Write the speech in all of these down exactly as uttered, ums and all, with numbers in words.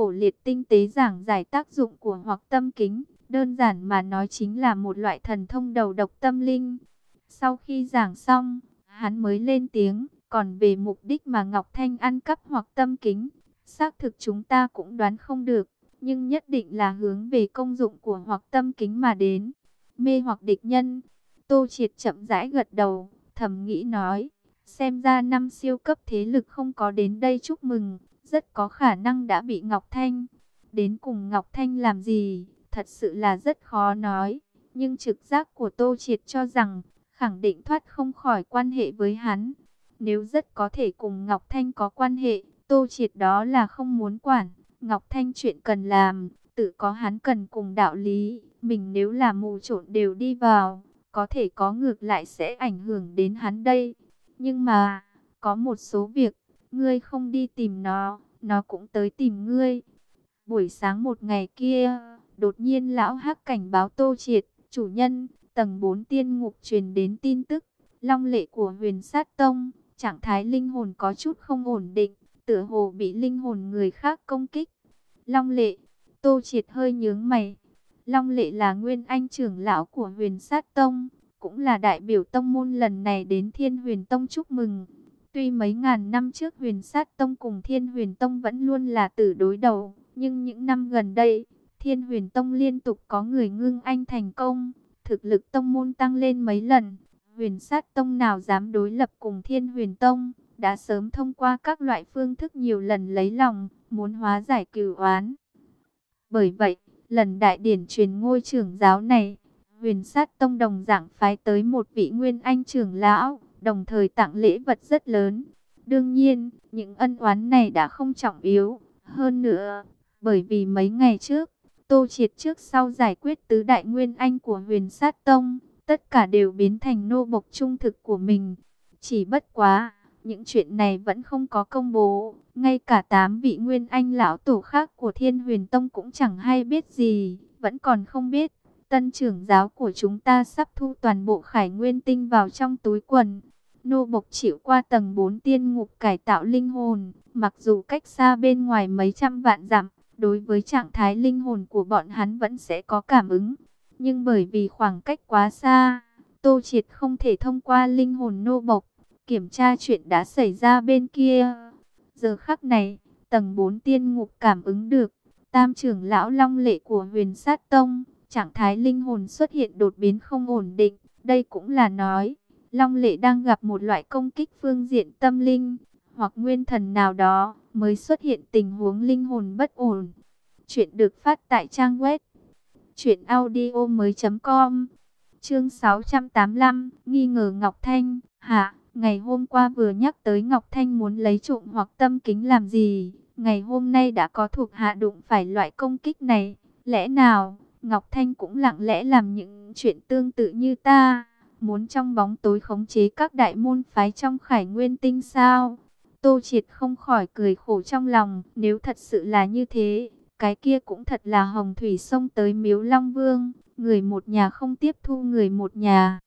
khổ liệt tinh tế giảng giải tác dụng của Hoặc Tâm Kính, đơn giản mà nói chính là một loại thần thông đầu độc tâm linh. Sau khi giảng xong, hắn mới lên tiếng, còn về mục đích mà Ngọc Thanh ăn cắp Hoặc Tâm Kính, xác thực chúng ta cũng đoán không được, nhưng nhất định là hướng về công dụng của Hoặc Tâm Kính mà đến, mê hoặc địch nhân. Tô Triệt chậm rãi gật đầu, thầm nghĩ nói, xem ra năm siêu cấp thế lực không có đến đây chúc mừng, rất có khả năng đã bị Ngọc Thanh. Đến cùng Ngọc Thanh làm gì, thật sự là rất khó nói, nhưng trực giác của Tô Triệt cho rằng, khẳng định thoát không khỏi quan hệ với hắn. Nếu rất có thể cùng Ngọc Thanh có quan hệ, Tô Triệt đó là không muốn quản. Ngọc Thanh chuyện cần làm, tự có hắn cần cùng đạo lý, mình nếu là mù trộn đều đi vào, có thể có ngược lại sẽ ảnh hưởng đến hắn đây. Nhưng mà, có một số việc, ngươi không đi tìm nó, nó cũng tới tìm ngươi. Buổi sáng một ngày kia, đột nhiên lão Hắc cảnh báo Tô Triệt, chủ nhân, tầng bốn tiên ngục truyền đến tin tức, long lệ của Huyền Sát Tông, trạng thái linh hồn có chút không ổn định, tựa hồ bị linh hồn người khác công kích. Long lệ, Tô Triệt hơi nhướng mày. Long lệ là nguyên anh trưởng lão của Huyền Sát Tông, cũng là đại biểu tông môn lần này đến Thiên Huyền Tông chúc mừng. Tuy mấy ngàn năm trước Huyền Sát Tông cùng Thiên Huyền Tông vẫn luôn là tử đối đầu, nhưng những năm gần đây, Thiên Huyền Tông liên tục có người ngưng anh thành công, thực lực tông môn tăng lên mấy lần. Huyền Sát Tông nào dám đối lập cùng Thiên Huyền Tông, đã sớm thông qua các loại phương thức nhiều lần lấy lòng, muốn hóa giải cửu oán. Bởi vậy, lần đại điển truyền ngôi trưởng giáo này, Huyền Sát Tông đồng dạng phái tới một vị nguyên anh trưởng lão, đồng thời tặng lễ vật rất lớn. Đương nhiên, những ân oán này đã không trọng yếu. Hơn nữa, bởi vì mấy ngày trước, Tô Triệt trước sau giải quyết tứ đại nguyên anh của Huyền Sát Tông, tất cả đều biến thành nô bộc trung thực của mình. Chỉ bất quá, những chuyện này vẫn không có công bố, ngay cả tám vị nguyên anh lão tổ khác của Thiên Huyền Tông cũng chẳng hay biết gì, vẫn còn không biết. Tân trưởng giáo của chúng ta sắp thu toàn bộ Khải Nguyên Tinh vào trong túi quần. Nô bộc chịu qua tầng bốn tiên ngục cải tạo linh hồn, mặc dù cách xa bên ngoài mấy trăm vạn dặm, đối với trạng thái linh hồn của bọn hắn vẫn sẽ có cảm ứng. Nhưng bởi vì khoảng cách quá xa, Tô Triệt không thể thông qua linh hồn nô bộc kiểm tra chuyện đã xảy ra bên kia. Giờ khắc này, tầng bốn tiên ngục cảm ứng được, tam trưởng lão long lệ của Huyền Sát Tông, trạng thái linh hồn xuất hiện đột biến không ổn định. Đây cũng là nói, long lệ đang gặp một loại công kích phương diện tâm linh, hoặc nguyên thần nào đó, mới xuất hiện tình huống linh hồn bất ổn. Chuyện được phát tại trang web truyện audio mới chấm com. Chương sáu trăm tám mươi lăm, nghi ngờ Ngọc Thanh. Hả, ngày hôm qua vừa nhắc tới Ngọc Thanh muốn lấy trộm Hoặc Tâm Kính làm gì, ngày hôm nay đã có thuộc hạ đụng phải loại công kích này. Lẽ nào Ngọc Thanh cũng lặng lẽ làm những chuyện tương tự như ta, muốn trong bóng tối khống chế các đại môn phái trong Khải Nguyên Tinh sao? Tô Triệt không khỏi cười khổ trong lòng, nếu thật sự là như thế, cái kia cũng thật là hồng thủy xông tới Miếu Long Vương, người một nhà không tiếp thu người một nhà.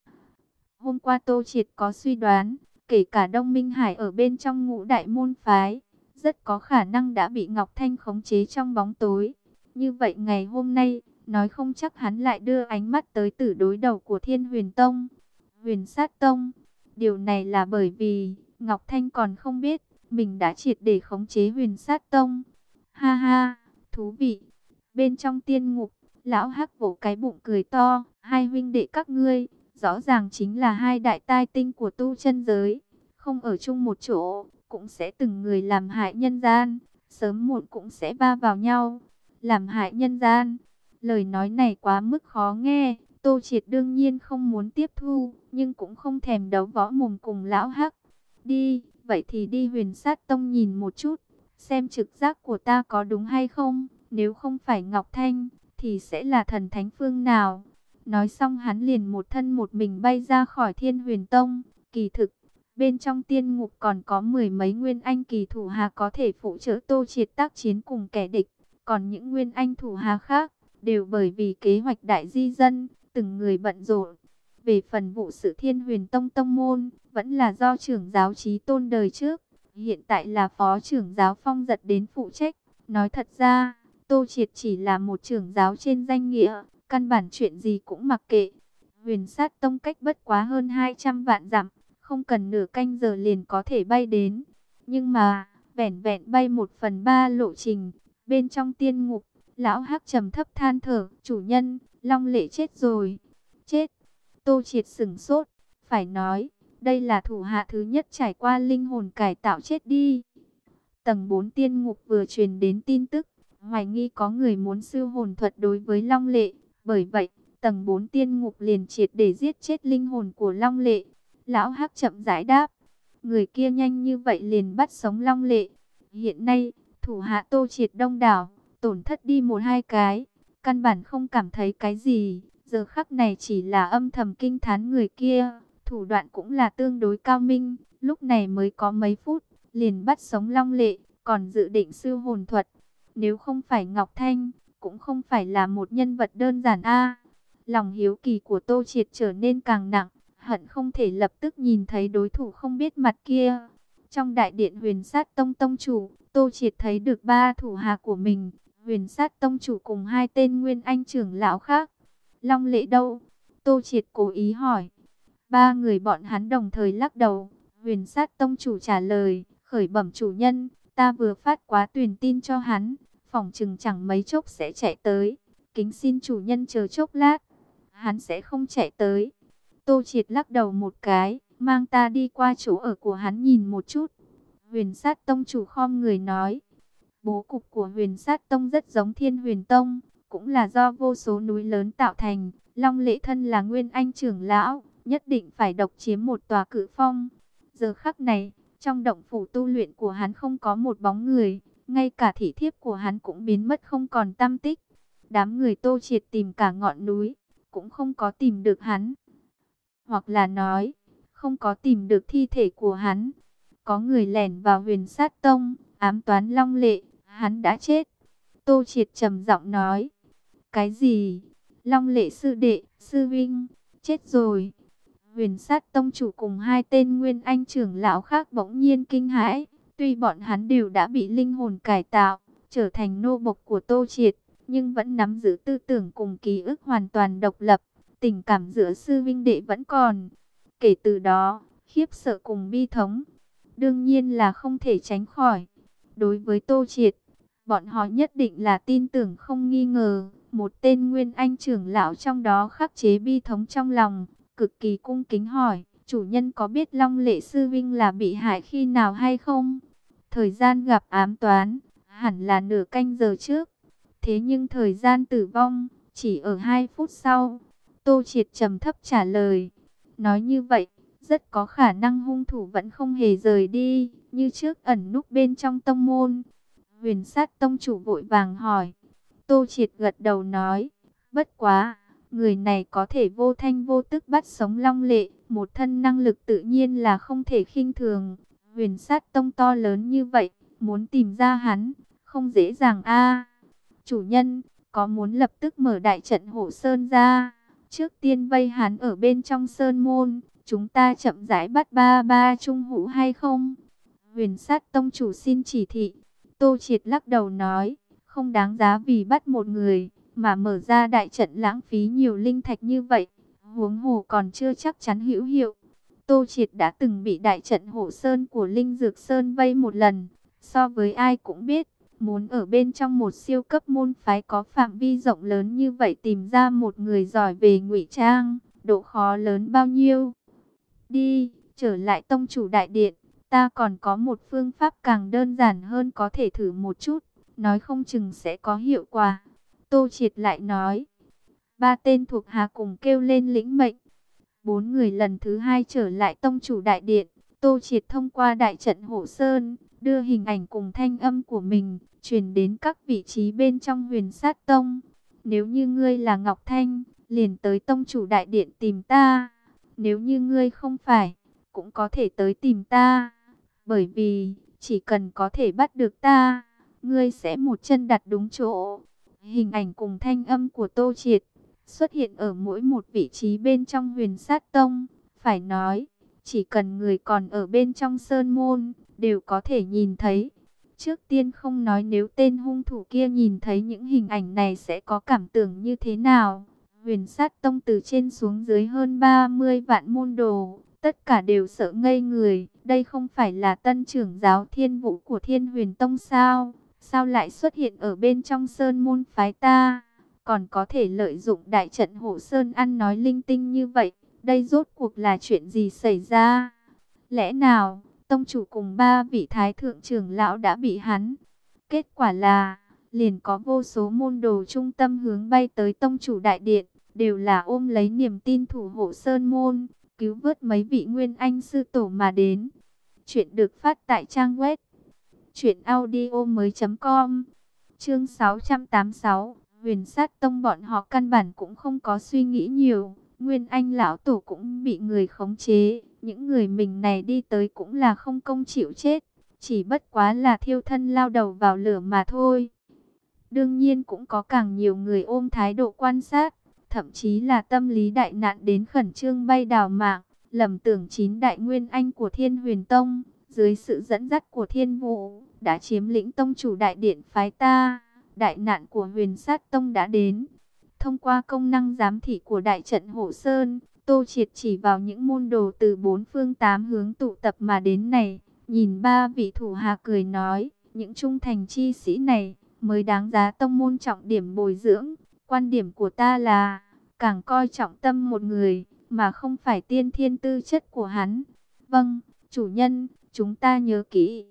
Hôm qua Tô Triệt có suy đoán, kể cả Đông Minh Hải ở bên trong ngũ đại môn phái, rất có khả năng đã bị Ngọc Thanh khống chế trong bóng tối. Như vậy ngày hôm nay, nói không chắc hắn lại đưa ánh mắt tới tử đối đầu của Thiên Huyền Tông, Huyền Sát Tông. Điều này là bởi vì Ngọc Thanh còn không biết mình đã triệt để khống chế Huyền Sát Tông. Ha ha, thú vị. Bên trong tiên ngục, lão Hắc vỗ cái bụng cười to, hai huynh đệ các ngươi, rõ ràng chính là hai đại tai tinh của tu chân giới, không ở chung một chỗ, cũng sẽ từng người làm hại nhân gian, sớm muộn cũng sẽ va vào nhau. Làm hại nhân gian, lời nói này quá mức khó nghe, Tô Triệt đương nhiên không muốn tiếp thu, nhưng cũng không thèm đấu võ mồm cùng lão Hắc. Đi, vậy thì đi Huyền Sát Tông nhìn một chút, xem trực giác của ta có đúng hay không, nếu không phải Ngọc Thanh, thì sẽ là thần thánh phương nào. Nói xong hắn liền một thân một mình bay ra khỏi Thiên Huyền Tông. Kỳ thực, bên trong tiên ngục còn có mười mấy nguyên anh kỳ thủ hạ có thể phụ trợ Tô Triệt tác chiến cùng kẻ địch. Còn những nguyên anh thủ hạ khác, đều bởi vì kế hoạch đại di dân, từng người bận rộn. Về phần vụ sự Thiên Huyền Tông tông môn, vẫn là do trưởng giáo Chí Tôn đời trước, hiện tại là phó trưởng giáo Phong Giật đến phụ trách. Nói thật ra, Tô Triệt chỉ là một trưởng giáo trên danh nghĩa, căn bản chuyện gì cũng mặc kệ. Huyền Sát Tông cách bất quá hơn hai trăm vạn dặm, không cần nửa canh giờ liền có thể bay đến. Nhưng mà, vẻn vẹn bay một phần ba lộ trình, bên trong tiên ngục, lão Hắc trầm thấp than thở, chủ nhân, Long Lệ chết rồi. Chết. Tô Triệt sửng sốt, phải nói, đây là thủ hạ thứ nhất trải qua linh hồn cải tạo chết đi. Tầng bốn tiên ngục vừa truyền đến tin tức, hoài nghi có người muốn sư hồn thuật đối với Long Lệ, bởi vậy, tầng bốn tiên ngục liền triệt để giết chết linh hồn của Long Lệ. Lão Hắc chậm rãi đáp, người kia nhanh như vậy liền bắt sống Long Lệ. Hiện nay, thủ hạ Tô Triệt đông đảo, tổn thất đi một hai cái, căn bản không cảm thấy cái gì, giờ khắc này chỉ là âm thầm kinh thán người kia, thủ đoạn cũng là tương đối cao minh, lúc này mới có mấy phút, liền bắt sống Long Lệ, còn dự định sư hồn thuật. Nếu không phải Ngọc Thanh, cũng không phải là một nhân vật đơn giản a. Lòng hiếu kỳ của Tô Triệt trở nên càng nặng, hận không thể lập tức nhìn thấy đối thủ không biết mặt kia. Trong đại điện Huyền Sát Tông tông chủ, Tô Triệt thấy được ba thủ hạ của mình, Huyền Sát Tông chủ cùng hai tên nguyên anh trưởng lão khác. Long Lệ đâu? Tô Triệt cố ý hỏi. Ba người bọn hắn đồng thời lắc đầu. Huyền Sát Tông chủ trả lời, khởi bẩm chủ nhân, ta vừa phát quá truyền tin cho hắn, phỏng chừng chẳng mấy chốc sẽ chạy tới. Kính xin chủ nhân chờ chốc lát, hắn sẽ không chạy tới. Tô Triệt lắc đầu một cái, mang ta đi qua chỗ ở của hắn nhìn một chút. Huyền Sát Tông chủ khom người nói, bố cục của Huyền Sát Tông rất giống Thiên Huyền Tông, cũng là do vô số núi lớn tạo thành. Long Lệ thân là nguyên anh trưởng lão, nhất định phải độc chiếm một tòa cự phong. Giờ khắc này, trong động phủ tu luyện của hắn không có một bóng người, ngay cả thị thiếp của hắn cũng biến mất không còn tăm tích. Đám người Tô Triệt tìm cả ngọn núi, cũng không có tìm được hắn. Hoặc là nói, không có tìm được thi thể của hắn. Có người lẻn vào Huyền Sát Tông, ám toán Long Lệ, hắn đã chết. Tô Triệt trầm giọng nói, cái gì? Long Lệ sư đệ, sư vinh, chết rồi. Huyền Sát Tông chủ cùng hai tên nguyên anh trưởng lão khác bỗng nhiên kinh hãi. Tuy bọn hắn đều đã bị linh hồn cải tạo, trở thành nô bộc của Tô Triệt, nhưng vẫn nắm giữ tư tưởng cùng ký ức hoàn toàn độc lập. Tình cảm giữa sư vinh đệ vẫn còn. Kể từ đó, khiếp sợ cùng bi thống, đương nhiên là không thể tránh khỏi. Đối với Tô Triệt, bọn họ nhất định là tin tưởng không nghi ngờ. Một tên nguyên anh trưởng lão trong đó khắc chế bi thống trong lòng, cực kỳ cung kính hỏi, chủ nhân có biết Long Lệ sư vinh là bị hại khi nào hay không? Thời gian gặp ám toán, hẳn là nửa canh giờ trước. Thế nhưng thời gian tử vong, chỉ ở hai phút sau. Tô Triệt trầm thấp trả lời. Nói như vậy, rất có khả năng hung thủ vẫn không hề rời đi, như trước ẩn núp bên trong tông môn. Huyền Sát Tông chủ vội vàng hỏi. Tô Triệt gật đầu nói, bất quá, người này có thể vô thanh vô tức bắt sống Long Lệ, một thân năng lực tự nhiên là không thể khinh thường. Huyền Sát Tông to lớn như vậy, muốn tìm ra hắn, không dễ dàng a. Chủ nhân, có muốn lập tức mở đại trận hộ sơn ra, trước tiên vây hắn ở bên trong sơn môn, chúng ta chậm rãi bắt ba ba trung hữu hay không? Huyền Sát Tông chủ xin chỉ thị. Tô Triệt lắc đầu nói, không đáng giá vì bắt một người mà mở ra đại trận lãng phí nhiều linh thạch như vậy, huống hồ còn chưa chắc chắn hữu hiệu. Tô Triệt đã từng bị đại trận hộ sơn của Linh Dược Sơn vây một lần, so với ai cũng biết, muốn ở bên trong một siêu cấp môn phái có phạm vi rộng lớn như vậy tìm ra một người giỏi về ngụy trang, độ khó lớn bao nhiêu. Đi, trở lại tông chủ đại điện, ta còn có một phương pháp càng đơn giản hơn có thể thử một chút, nói không chừng sẽ có hiệu quả. Tô Triệt lại nói. Ba tên thuộc hạ cùng kêu lên lĩnh mệnh. Bốn người lần thứ hai trở lại tông chủ đại điện. Tô Triệt thông qua đại trận hộ sơn, đưa hình ảnh cùng thanh âm của mình, truyền đến các vị trí bên trong Huyền Sát Tông. Nếu như ngươi là Ngọc Thanh, liền tới tông chủ đại điện tìm ta. Nếu như ngươi không phải, cũng có thể tới tìm ta. Bởi vì, chỉ cần có thể bắt được ta, ngươi sẽ một chân đặt đúng chỗ. Hình ảnh cùng thanh âm của Tô Triệt xuất hiện ở mỗi một vị trí bên trong Huyền Sát Tông. Phải nói, chỉ cần người còn ở bên trong sơn môn, đều có thể nhìn thấy. Trước tiên không nói nếu tên hung thủ kia nhìn thấy những hình ảnh này sẽ có cảm tưởng như thế nào. Huyền Sát Tông từ trên xuống dưới hơn ba mươi vạn môn đồ, tất cả đều sợ ngây người. Đây không phải là tân trưởng giáo Thiên Vũ của Thiên Huyền Tông sao? Sao lại xuất hiện ở bên trong sơn môn phái ta? Còn có thể lợi dụng đại trận Hộ Sơn ăn nói linh tinh như vậy. Đây rốt cuộc là chuyện gì xảy ra? Lẽ nào tông chủ cùng ba vị thái thượng trưởng lão đã bị hắn? Kết quả là liền có vô số môn đồ trung tâm hướng bay tới tông chủ đại điện, đều là ôm lấy niềm tin thủ hộ sơn môn, cứu vớt mấy vị nguyên anh sư tổ mà đến. Chuyện được phát tại trang web truyện audio mới chấm com. Chương sáu trăm tám mươi sáu, Huyền Sát Tông bọn họ căn bản cũng không có suy nghĩ nhiều, Nguyên Anh lão tổ cũng bị người khống chế, những người mình này đi tới cũng là không công chịu chết, chỉ bất quá là thiêu thân lao đầu vào lửa mà thôi. Đương nhiên cũng có càng nhiều người ôm thái độ quan sát, thậm chí là tâm lý đại nạn đến khẩn trương bay đào mạng, lầm tưởng chín đại nguyên anh của Thiên Huyền Tông, dưới sự dẫn dắt của Thiên Vũ, đã chiếm lĩnh tông chủ đại điện phái ta. Đại nạn của Huyền Sát Tông đã đến. Thông qua công năng giám thị của đại trận Hộ Sơn, Tô Triệt chỉ vào những môn đồ từ bốn phương tám hướng tụ tập mà đến này, nhìn ba vị thủ hạ cười nói, những trung thành chi sĩ này mới đáng giá tông môn trọng điểm bồi dưỡng. Quan điểm của ta là, càng coi trọng tâm một người, mà không phải tiên thiên tư chất của hắn. Vâng, chủ nhân, chúng ta nhớ kỹ.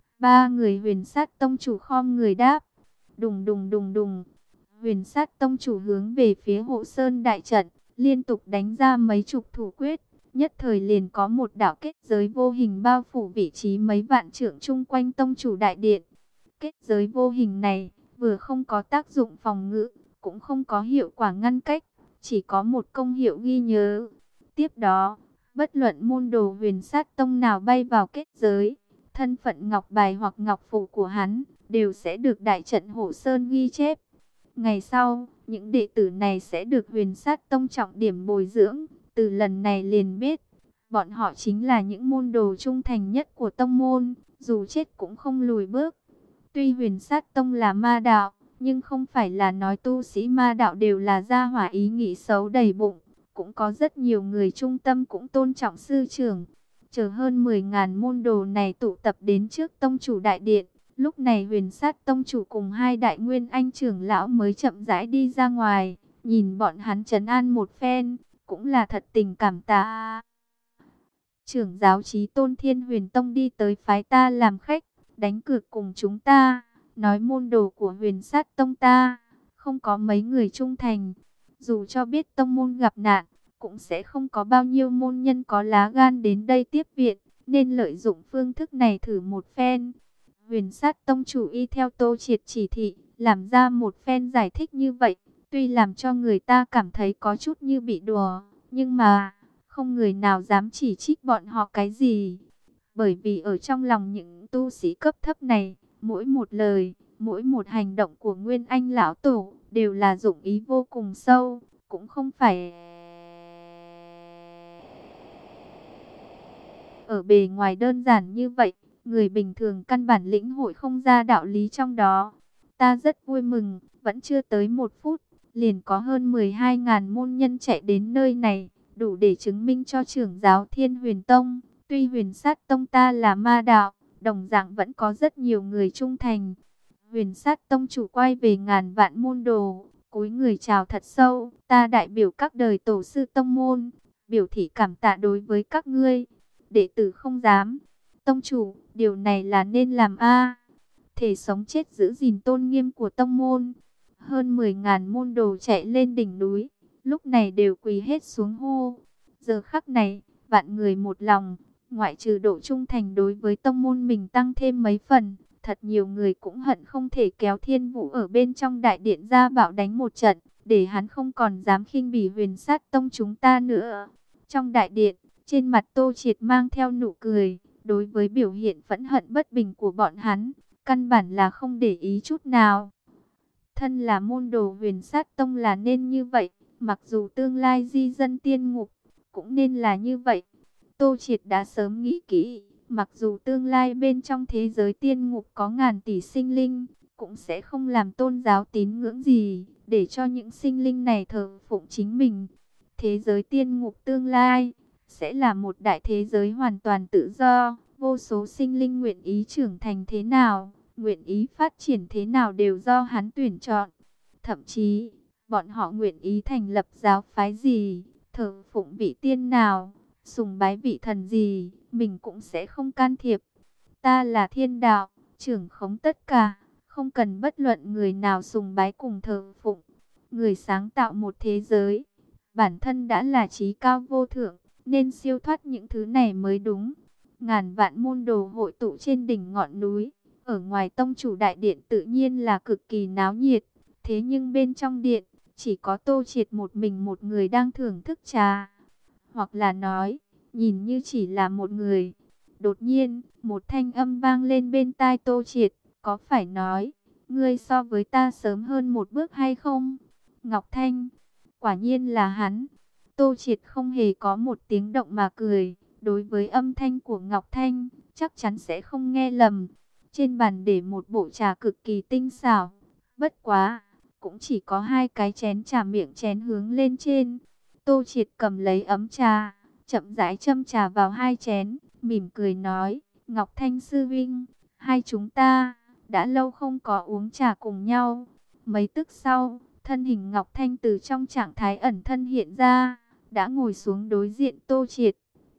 Ba người Huyền Sát Tông chủ khom người đáp. Đùng đùng đùng đùng. Huyền Sát Tông chủ hướng về phía Hộ Sơn đại trận, liên tục đánh ra mấy chục thủ quyết, nhất thời liền có một đạo kết giới vô hình bao phủ vị trí mấy vạn trượng chung quanh tông chủ đại điện. Kết giới vô hình này vừa không có tác dụng phòng ngự, cũng không có hiệu quả ngăn cách, chỉ có một công hiệu ghi nhớ. Tiếp đó, bất luận môn đồ Huyền Sát Tông nào bay vào kết giới, thân phận ngọc bài hoặc ngọc phù của hắn đều sẽ được đại trận Hộ Sơn ghi chép. Ngày sau, những đệ tử này sẽ được Huyền Sát Tông trọng điểm bồi dưỡng. Từ lần này liền biết, bọn họ chính là những môn đồ trung thành nhất của tông môn, dù chết cũng không lùi bước. Tuy Huyền Sát Tông là ma đạo, nhưng không phải là nói tu sĩ ma đạo đều là gia hỏa ý nghĩ xấu đầy bụng. Cũng có rất nhiều người trung tâm cũng tôn trọng sư trưởng. Chờ hơn mười ngàn môn đồ này tụ tập đến trước tông chủ đại điện. Lúc này Huyền Sát Tông chủ cùng hai đại nguyên anh trưởng lão mới chậm rãi đi ra ngoài. Nhìn bọn hắn trấn an một phen, cũng là thật tình cảm tạ. Trưởng giáo Chí Tôn Thiên Huyền Tông đi tới phái ta làm khách, đánh cược cùng chúng ta. Nói môn đồ của Huyền Sát Tông ta không có mấy người trung thành. Dù cho biết tông môn gặp nạn, cũng sẽ không có bao nhiêu môn nhân có lá gan đến đây tiếp viện, nên lợi dụng phương thức này thử một phen. Huyền Sát Tông chủ y theo Tô Triệt chỉ thị, làm ra một phen giải thích như vậy, tuy làm cho người ta cảm thấy có chút như bị đùa, nhưng mà không người nào dám chỉ trích bọn họ cái gì. Bởi vì ở trong lòng những tu sĩ cấp thấp này, mỗi một lời, mỗi một hành động của Nguyên Anh lão tổ đều là dụng ý vô cùng sâu, cũng không phải ở bề ngoài đơn giản như vậy. Người bình thường căn bản lĩnh hội không ra đạo lý trong đó. Ta rất vui mừng, vẫn chưa tới một phút, liền có hơn mười hai ngàn môn nhân chạy đến nơi này, đủ để chứng minh cho trưởng giáo Thiên Huyền Tông. Tuy Huyền Sát Tông ta là ma đạo, đồng dạng vẫn có rất nhiều người trung thành. Huyền Sát Tông chủ quay về ngàn vạn môn đồ, cúi người chào thật sâu. Ta đại biểu các đời tổ sư tông môn, biểu thị cảm tạ đối với các ngươi. Đệ tử không dám. Tông chủ, điều này là nên làm a. Thể sống chết giữ gìn tôn nghiêm của tông môn. Hơn mười ngàn môn đồ chạy lên đỉnh núi, lúc này đều quỳ hết xuống hô. Giờ khắc này, vạn người một lòng, ngoại trừ độ trung thành đối với tông môn mình tăng thêm mấy phần, thật nhiều người cũng hận không thể kéo Thiên Vũ ở bên trong đại điện ra bạo đánh một trận, để hắn không còn dám khinh bỉ Huyền Sát Tông chúng ta nữa. Trong đại điện, trên mặt Tô Triệt mang theo nụ cười, đối với biểu hiện phẫn hận bất bình của bọn hắn, căn bản là không để ý chút nào. Thân là môn đồ Huyền Sát Tông là nên như vậy, mặc dù tương lai di dân tiên ngục, cũng nên là như vậy. Tô Triệt đã sớm nghĩ kỹ, Mặc dù tương lai bên trong thế giới tiên ngục có ngàn tỷ sinh linh, cũng sẽ không làm tôn giáo tín ngưỡng gì, để cho những sinh linh này thờ phụng chính mình. Thế giới tiên ngục tương lai sẽ là một đại thế giới hoàn toàn tự do, vô số sinh linh nguyện ý trưởng thành thế nào, nguyện ý phát triển thế nào đều do hắn tuyển chọn. Thậm chí, bọn họ nguyện ý thành lập giáo phái gì, thờ phụng vị tiên nào, sùng bái vị thần gì, mình cũng sẽ không can thiệp. Ta là thiên đạo, trưởng khống tất cả, không cần bất luận người nào sùng bái cùng thờ phụng. Người sáng tạo một thế giới, bản thân đã là trí cao vô thượng, nên siêu thoát những thứ này mới đúng. Ngàn vạn môn đồ hội tụ trên đỉnh ngọn núi, ở ngoài tông chủ đại điện tự nhiên là cực kỳ náo nhiệt. Thế nhưng bên trong điện, chỉ có Tô Triệt một mình một người đang thưởng thức trà. Hoặc là nói, nhìn như chỉ là một người. Đột nhiên, một thanh âm vang lên bên tai Tô Triệt, có phải nói, ngươi so với ta sớm hơn một bước hay không? Ngọc Thanh, quả nhiên là hắn. Tô Triệt không hề có một tiếng động mà cười, đối với âm thanh của Ngọc Thanh, chắc chắn sẽ không nghe lầm. Trên bàn để một bộ trà cực kỳ tinh xảo, bất quá, cũng chỉ có hai cái chén trà miệng chén hướng lên trên. Tô Triệt cầm lấy ấm trà, chậm rãi châm trà vào hai chén, mỉm cười nói, Ngọc Thanh sư vinh, hai chúng ta đã lâu không có uống trà cùng nhau. Mấy tức sau, thân hình Ngọc Thanh từ trong trạng thái ẩn thân hiện ra, đã ngồi xuống đối diện Tô Triệt.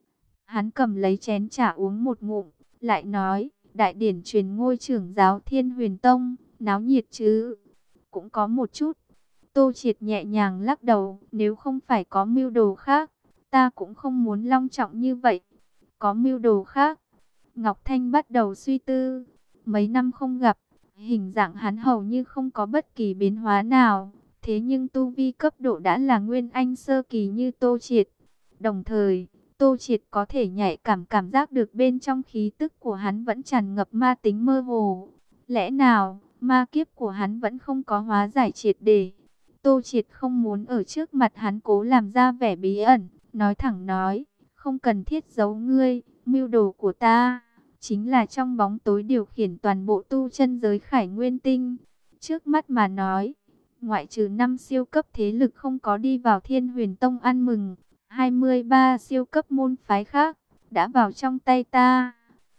Hắn cầm lấy chén trà uống một ngụm, lại nói, đại điển truyền ngôi trưởng giáo Thiên Huyền Tông, náo nhiệt chứ? Cũng có một chút. Tô Triệt nhẹ nhàng lắc đầu, nếu không phải có mưu đồ khác, ta cũng không muốn long trọng như vậy. Có mưu đồ khác? Ngọc Thanh bắt đầu suy tư. Mấy năm không gặp, hình dạng hắn hầu như không có bất kỳ biến hóa nào. Thế nhưng tu vi cấp độ đã là Nguyên Anh sơ kỳ như Tô Triệt. Đồng thời, Tô Triệt có thể nhạy cảm cảm giác được bên trong khí tức của hắn vẫn tràn ngập ma tính mơ hồ. Lẽ nào, ma kiếp của hắn vẫn không có hóa giải triệt để? Tô Triệt không muốn ở trước mặt hắn cố làm ra vẻ bí ẩn, nói thẳng nói, không cần thiết giấu ngươi, mưu đồ của ta chính là trong bóng tối điều khiển toàn bộ tu chân giới Khải Nguyên Tinh. Trước mắt mà nói, ngoại trừ năm siêu cấp thế lực không có đi vào Thiên Huyền Tông ăn mừng, hai mươi ba siêu cấp môn phái khác đã vào trong tay ta.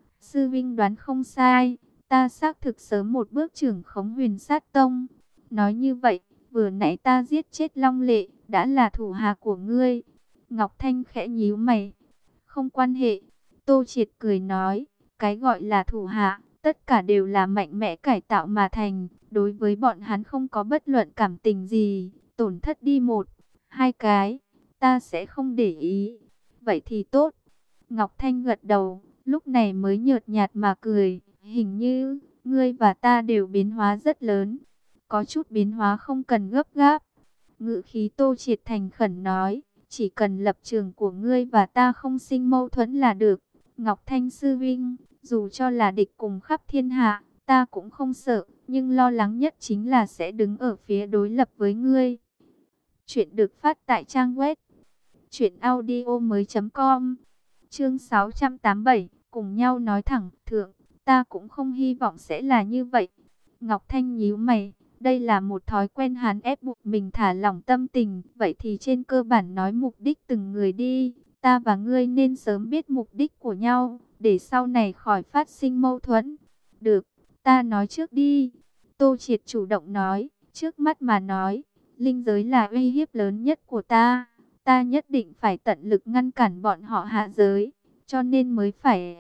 Sư Vinh đoán không sai, ta xác thực sớm một bước trưởng khống Huyền Sát Tông. Nói như vậy, vừa nãy ta giết chết Long Lệ, đã là thủ hạ của ngươi. Ngọc Thanh khẽ nhíu mày. Không quan hệ. Tô Triệt cười nói, cái gọi là thủ hạ, tất cả đều là mạnh mẽ cải tạo mà thành. Đối với bọn hắn không có bất luận cảm tình gì, tổn thất đi một, hai cái, ta sẽ không để ý. Vậy thì tốt. Ngọc Thanh gật đầu, lúc này mới nhợt nhạt mà cười. Hình như, ngươi và ta đều biến hóa rất lớn. Có chút biến hóa không cần gấp gáp. Ngữ khí Tô Triệt thành khẩn nói, chỉ cần lập trường của ngươi và ta không sinh mâu thuẫn là được. Ngọc Thanh sư vinh, dù cho là địch cùng khắp thiên hạ, ta cũng không sợ, nhưng lo lắng nhất chính là sẽ đứng ở phía đối lập với ngươi. Chuyện được phát tại trang web truyện audio mới chấm com. Chương sáu trăm tám mươi bảy, cùng nhau nói thẳng, thượng, ta cũng không hy vọng sẽ là như vậy. Ngọc Thanh nhíu mày, đây là một thói quen hắn ép buộc mình thả lỏng tâm tình, vậy thì trên cơ bản nói mục đích từng người đi, ta và ngươi nên sớm biết mục đích của nhau, để sau này khỏi phát sinh mâu thuẫn. Được, ta nói trước đi. Tô Triệt chủ động nói, trước mắt mà nói, linh giới là uy hiếp lớn nhất của ta. Ta nhất định phải tận lực ngăn cản bọn họ hạ giới, cho nên mới phải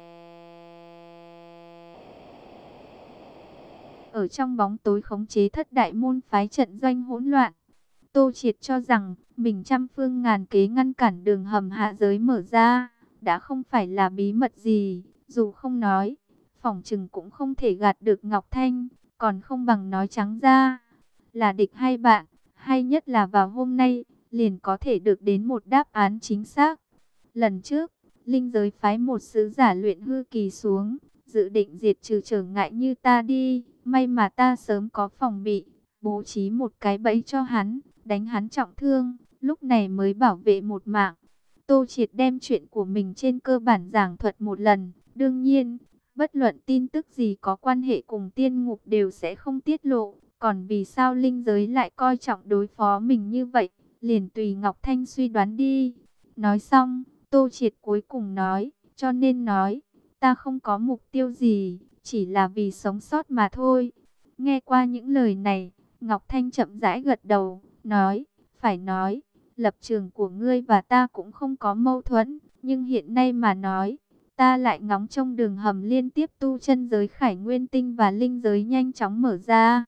ở trong bóng tối khống chế thất đại môn phái trận doanh hỗn loạn. Tô Triệt cho rằng mình trăm phương ngàn kế ngăn cản đường hầm hạ giới mở ra, đã không phải là bí mật gì, dù không nói, phỏng chừng cũng không thể gạt được Ngọc Thanh, còn không bằng nói trắng ra. Là địch hay bạn, hay nhất là vào hôm nay, liền có thể được đến một đáp án chính xác. Lần trước, linh giới phái một sứ giả luyện hư kỳ xuống, dự định diệt trừ trở ngại như ta đi, may mà ta sớm có phòng bị, bố trí một cái bẫy cho hắn, đánh hắn trọng thương, lúc này mới bảo vệ một mạng. Tô Triệt đem chuyện của mình trên cơ bản giảng thuật một lần, Đương nhiên, bất luận tin tức gì có quan hệ cùng tiên ngục đều sẽ không tiết lộ. Còn vì sao linh giới lại coi trọng đối phó mình như vậy? Liền tùy Ngọc Thanh suy đoán đi. Nói xong, Tô Triệt cuối cùng nói, cho nên nói, ta không có mục tiêu gì, chỉ là vì sống sót mà thôi. Nghe qua những lời này, Ngọc Thanh chậm rãi gật đầu, nói, phải nói, lập trường của ngươi và ta cũng không có mâu thuẫn, nhưng hiện nay mà nói, ta lại ngóng trông đường hầm liên tiếp tu chân giới Khải Nguyên Tinh và linh giới nhanh chóng mở ra.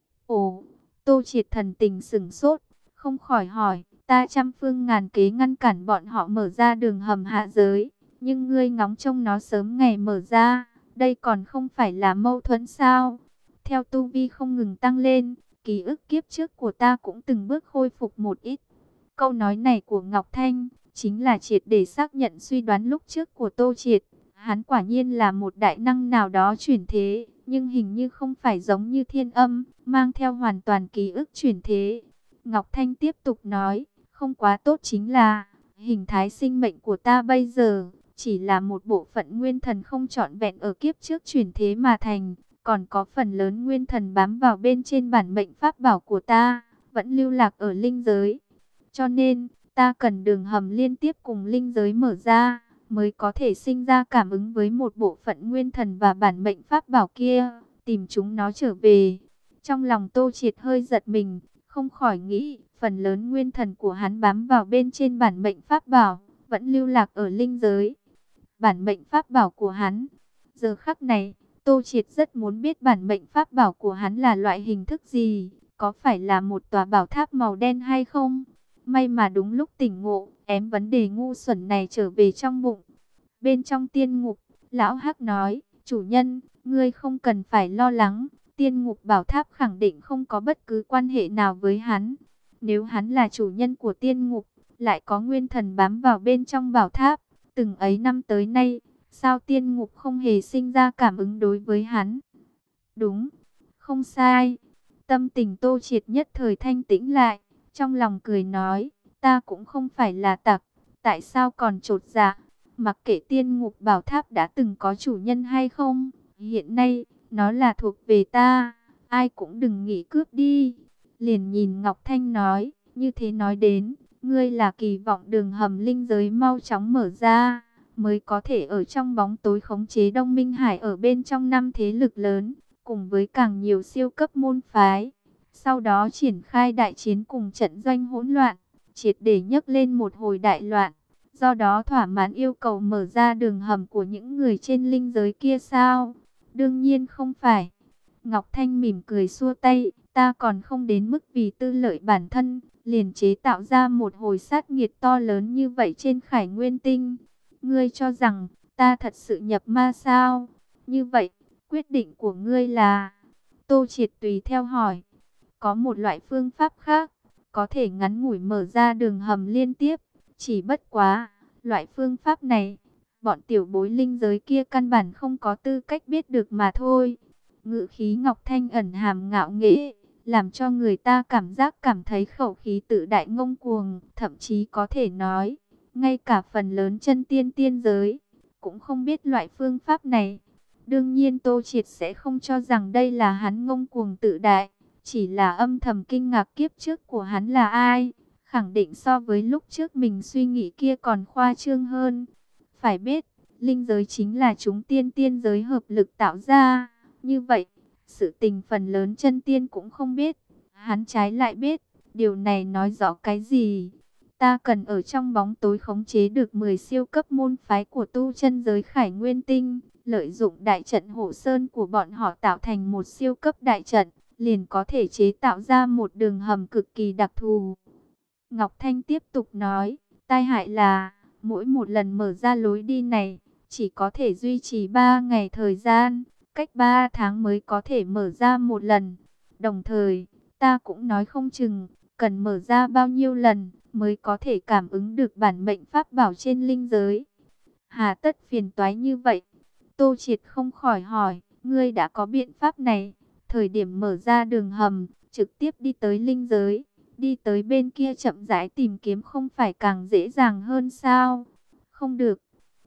Ồ, Tô Triệt thần tình sửng sốt, không khỏi hỏi, ta trăm phương ngàn kế ngăn cản bọn họ mở ra đường hầm hạ giới, nhưng ngươi ngóng trông nó sớm ngày mở ra, đây còn không phải là mâu thuẫn sao? Theo tu vi không ngừng tăng lên, ký ức kiếp trước của ta cũng từng bước khôi phục một ít. Câu nói này của Ngọc Thanh chính là triệt để xác nhận suy đoán lúc trước của Tô Triệt. Hắn quả nhiên là một đại năng nào đó chuyển thế, nhưng hình như không phải giống như Thiên Âm, mang theo hoàn toàn ký ức chuyển thế. Ngọc Thanh tiếp tục nói, không quá tốt chính là, hình thái sinh mệnh của ta bây giờ, chỉ là một bộ phận nguyên thần không trọn vẹn ở kiếp trước chuyển thế mà thành, còn có phần lớn nguyên thần bám vào bên trên bản mệnh pháp bảo của ta, vẫn lưu lạc ở linh giới. Cho nên, ta cần đường hầm liên tiếp cùng linh giới mở ra, mới có thể sinh ra cảm ứng với một bộ phận nguyên thần và bản mệnh pháp bảo kia, tìm chúng nó trở về. Trong lòng Tô Triệt hơi giật mình, không khỏi nghĩ, phần lớn nguyên thần của hắn bám vào bên trên bản mệnh pháp bảo, vẫn lưu lạc ở linh giới. Bản mệnh pháp bảo của hắn, giờ khắc này, Tô Triệt rất muốn biết bản mệnh pháp bảo của hắn là loại hình thức gì, có phải là một tòa bảo tháp màu đen hay không? May mà đúng lúc tỉnh ngộ, ém vấn đề ngu xuẩn này trở về trong bụng. Bên trong tiên ngục, lão Hắc nói, chủ nhân, ngươi không cần phải lo lắng, tiên ngục bảo tháp khẳng định không có bất cứ quan hệ nào với hắn. Nếu hắn là chủ nhân của tiên ngục, lại có nguyên thần bám vào bên trong bảo tháp, từng ấy năm tới nay, sao tiên ngục không hề sinh ra cảm ứng đối với hắn? Đúng, không sai. Tâm tình Tô Triệt nhất thời thanh tĩnh lại, trong lòng cười nói, ta cũng không phải là tặc, tại sao còn chột dạ? Mặc kệ tiên ngục bảo tháp đã từng có chủ nhân hay không, hiện nay, nó là thuộc về ta, ai cũng đừng nghĩ cướp đi. Liền nhìn Ngọc Thanh nói, như thế nói đến, ngươi là kỳ vọng đường hầm linh giới mau chóng mở ra, mới có thể ở trong bóng tối khống chế Đông Minh Hải ở bên trong năm thế lực lớn, cùng với càng nhiều siêu cấp môn phái. Sau đó triển khai đại chiến cùng trận doanh hỗn loạn, triệt để nhấc lên một hồi đại loạn. Do đó thỏa mãn yêu cầu mở ra đường hầm của những người trên linh giới kia sao? Đương nhiên không phải. Ngọc Thanh mỉm cười xua tay, ta còn không đến mức vì tư lợi bản thân, liền chế tạo ra một hồi sát nghiệt to lớn như vậy trên Khải Nguyên Tinh. Ngươi cho rằng, ta thật sự nhập ma sao? Như vậy, quyết định của ngươi là... Tô Triệt tùy theo hỏi, có một loại phương pháp khác, có thể ngắn ngủi mở ra đường hầm liên tiếp, chỉ bất quá, loại phương pháp này, bọn tiểu bối linh giới kia căn bản không có tư cách biết được mà thôi. Ngự khí Ngọc Thanh ẩn hàm ngạo nghễ, làm cho người ta cảm giác cảm thấy khẩu khí tự đại ngông cuồng, thậm chí có thể nói, ngay cả phần lớn chân tiên tiên giới, cũng không biết loại phương pháp này. Đương nhiên Tô Triệt sẽ không cho rằng đây là hắn ngông cuồng tự đại, chỉ là âm thầm kinh ngạc kiếp trước của hắn là ai, khẳng định so với lúc trước mình suy nghĩ kia còn khoa trương hơn. Phải biết, linh giới chính là chúng tiên tiên giới hợp lực tạo ra, như vậy, sự tình phần lớn chân tiên cũng không biết, hắn trái lại biết, điều này nói rõ cái gì? Ta cần ở trong bóng tối khống chế được mười siêu cấp môn phái của tu chân giới Khải Nguyên Tinh, lợi dụng đại trận Hổ Sơn của bọn họ tạo thành một siêu cấp đại trận, liền có thể chế tạo ra một đường hầm cực kỳ đặc thù. Ngọc Thanh tiếp tục nói, tai hại là, mỗi một lần mở ra lối đi này, chỉ có thể duy trì ba ngày thời gian, cách ba tháng mới có thể mở ra một lần. Đồng thời, ta cũng nói không chừng, cần mở ra bao nhiêu lần, mới có thể cảm ứng được bản mệnh pháp bảo trên linh giới. Hà tất phiền toái như vậy? Tô Triệt không khỏi hỏi, ngươi đã có biện pháp này, thời điểm mở ra đường hầm, trực tiếp đi tới linh giới, đi tới bên kia chậm rãi tìm kiếm không phải càng dễ dàng hơn sao? Không được.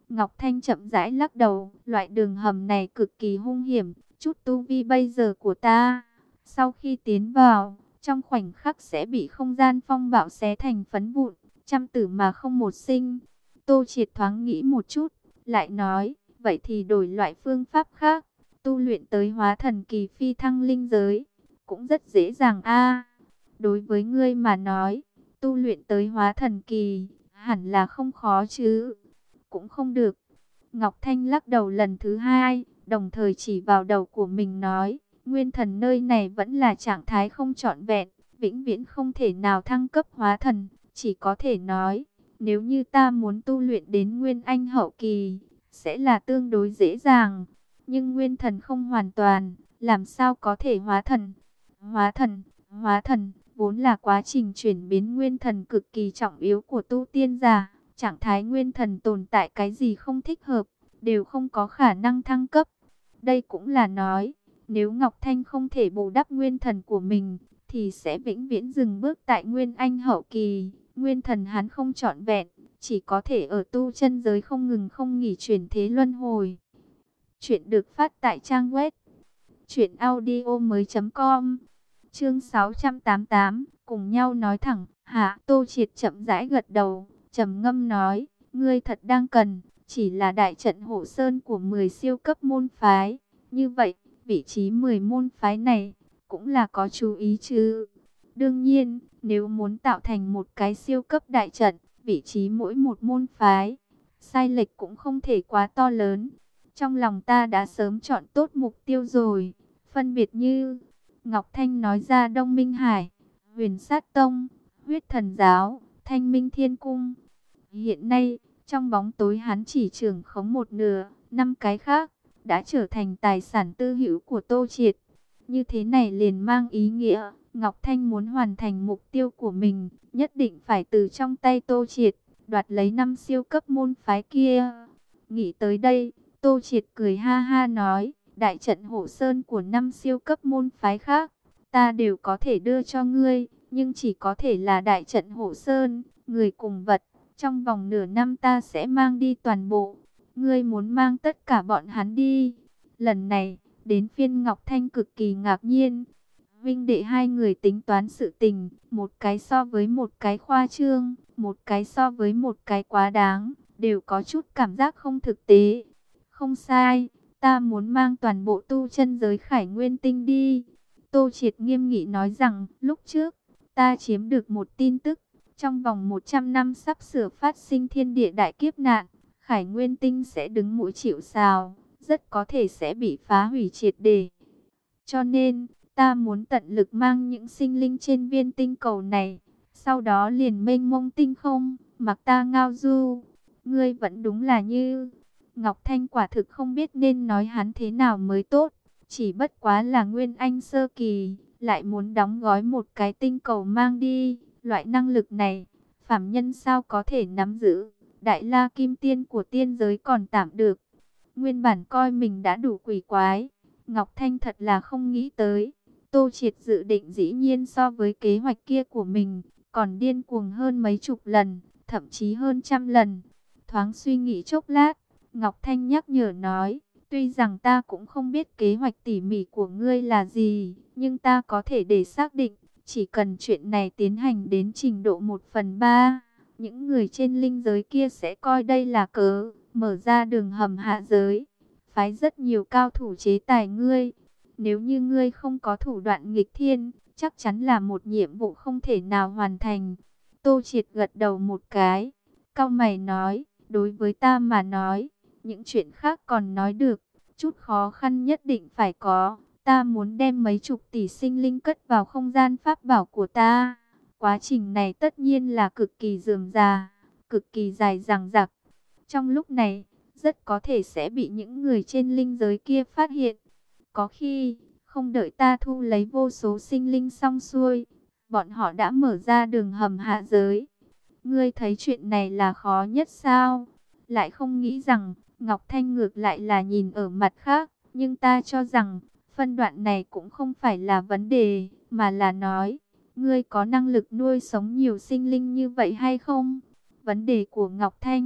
Ngọc Thanh chậm rãi lắc đầu, loại đường hầm này cực kỳ hung hiểm, chút tu vi bây giờ của ta, sau khi tiến vào, trong khoảnh khắc sẽ bị không gian phong bạo xé thành phấn vụn, trăm tử mà không một sinh. Tô Triệt thoáng nghĩ một chút, lại nói, vậy thì đổi loại phương pháp khác, tu luyện tới hóa thần kỳ phi thăng linh giới, cũng rất dễ dàng a. Đối với ngươi mà nói, tu luyện tới hóa thần kỳ, hẳn là không khó chứ. Cũng không được. Ngọc Thanh lắc đầu lần thứ hai, đồng thời chỉ vào đầu của mình nói, nguyên thần nơi này vẫn là trạng thái không trọn vẹn, vĩnh viễn không thể nào thăng cấp hóa thần, chỉ có thể nói, nếu như ta muốn tu luyện đến nguyên anh hậu kỳ, sẽ là tương đối dễ dàng, nhưng nguyên thần không hoàn toàn, làm sao có thể hóa thần? Hóa thần, hóa thần, vốn là quá trình chuyển biến nguyên thần cực kỳ trọng yếu của tu tiên giả. Trạng thái nguyên thần tồn tại cái gì không thích hợp, đều không có khả năng thăng cấp. Đây cũng là nói, nếu Ngọc Thanh không thể bù đắp nguyên thần của mình, thì sẽ vĩnh viễn dừng bước tại nguyên anh hậu kỳ. Nguyên thần hắn không trọn vẹn, chỉ có thể ở tu chân giới không ngừng không nghỉ chuyển thế luân hồi. Chuyện được phát tại trang web truyện audio mới chấm com. Chương sáu trăm tám mươi tám, cùng nhau nói thẳng, hả? Tô Triệt chậm rãi gật đầu, trầm ngâm nói, ngươi thật đang cần, chỉ là đại trận hộ sơn của mười siêu cấp môn phái. Như vậy, vị trí mười môn phái này, cũng là có chú ý chứ. Đương nhiên, nếu muốn tạo thành một cái siêu cấp đại trận, vị trí mỗi một môn phái, sai lệch cũng không thể quá to lớn. Trong lòng ta đã sớm chọn tốt mục tiêu rồi, phân biệt như Ngọc Thanh nói ra Đông Minh Hải, Huyền Sát Tông, Huyết Thần Giáo, Thanh Minh Thiên Cung. Hiện nay, trong bóng tối hắn chỉ trưởng khống một nửa, năm cái khác đã trở thành tài sản tư hữu của Tô Triệt. Như thế này liền mang ý nghĩa, Ngọc Thanh muốn hoàn thành mục tiêu của mình, nhất định phải từ trong tay Tô Triệt, đoạt lấy năm siêu cấp môn phái kia. Nghĩ tới đây, Tô Triệt cười ha ha nói, đại trận hộ sơn của năm siêu cấp môn phái khác, ta đều có thể đưa cho ngươi, nhưng chỉ có thể là đại trận hộ sơn, người cùng vật. Trong vòng nửa năm ta sẽ mang đi toàn bộ. Ngươi muốn mang tất cả bọn hắn đi. Lần này, đến phiên Ngọc Thanh cực kỳ ngạc nhiên. Vinh đệ hai người tính toán sự tình, một cái so với một cái khoa trương, một cái so với một cái quá đáng, đều có chút cảm giác không thực tế. Không sai, ta muốn mang toàn bộ tu chân giới Khải Nguyên Tinh đi. Tô Triệt nghiêm nghị nói rằng, lúc trước, ta chiếm được một tin tức. Trong vòng một trăm năm sắp sửa phát sinh thiên địa đại kiếp nạn, Khải Nguyên Tinh sẽ đứng mũi chịu sào, rất có thể sẽ bị phá hủy triệt để. Cho nên, ta muốn tận lực mang những sinh linh trên viên tinh cầu này, sau đó liền mênh mông tinh không, mặc ta ngao du. Ngươi vẫn đúng là như... Ngọc Thanh quả thực không biết nên nói hắn thế nào mới tốt, chỉ bất quá là Nguyên Anh sơ kỳ, lại muốn đóng gói một cái tinh cầu mang đi. Loại năng lực này, phàm nhân sao có thể nắm giữ, Đại La Kim Tiên của tiên giới còn tạm được. Nguyên bản coi mình đã đủ quỷ quái, Ngọc Thanh thật là không nghĩ tới. Tô Triệt dự định dĩ nhiên so với kế hoạch kia của mình, còn điên cuồng hơn mấy chục lần, thậm chí hơn trăm lần. Thoáng suy nghĩ chốc lát, Ngọc Thanh nhắc nhở nói, tuy rằng ta cũng không biết kế hoạch tỉ mỉ của ngươi là gì, nhưng ta có thể để xác định, chỉ cần chuyện này tiến hành đến trình độ một phần ba, những người trên linh giới kia sẽ coi đây là cớ, mở ra đường hầm hạ giới, phái rất nhiều cao thủ chế tài ngươi. Nếu như ngươi không có thủ đoạn nghịch thiên, chắc chắn là một nhiệm vụ không thể nào hoàn thành. Tô Triệt gật đầu một cái, cau mày nói, đối với ta mà nói, những chuyện khác còn nói được, chút khó khăn nhất định phải có. Ta muốn đem mấy chục tỷ sinh linh cất vào không gian pháp bảo của ta. Quá trình này tất nhiên là cực kỳ rườm rà, cực kỳ dài dằng dặc. Trong lúc này, rất có thể sẽ bị những người trên linh giới kia phát hiện. Có khi, không đợi ta thu lấy vô số sinh linh xong xuôi, bọn họ đã mở ra đường hầm hạ giới. Ngươi thấy chuyện này là khó nhất sao? Lại không nghĩ rằng, Ngọc Thanh ngược lại là nhìn ở mặt khác. Nhưng ta cho rằng, phân đoạn này cũng không phải là vấn đề, mà là nói, ngươi có năng lực nuôi sống nhiều sinh linh như vậy hay không? Vấn đề của Ngọc Thanh,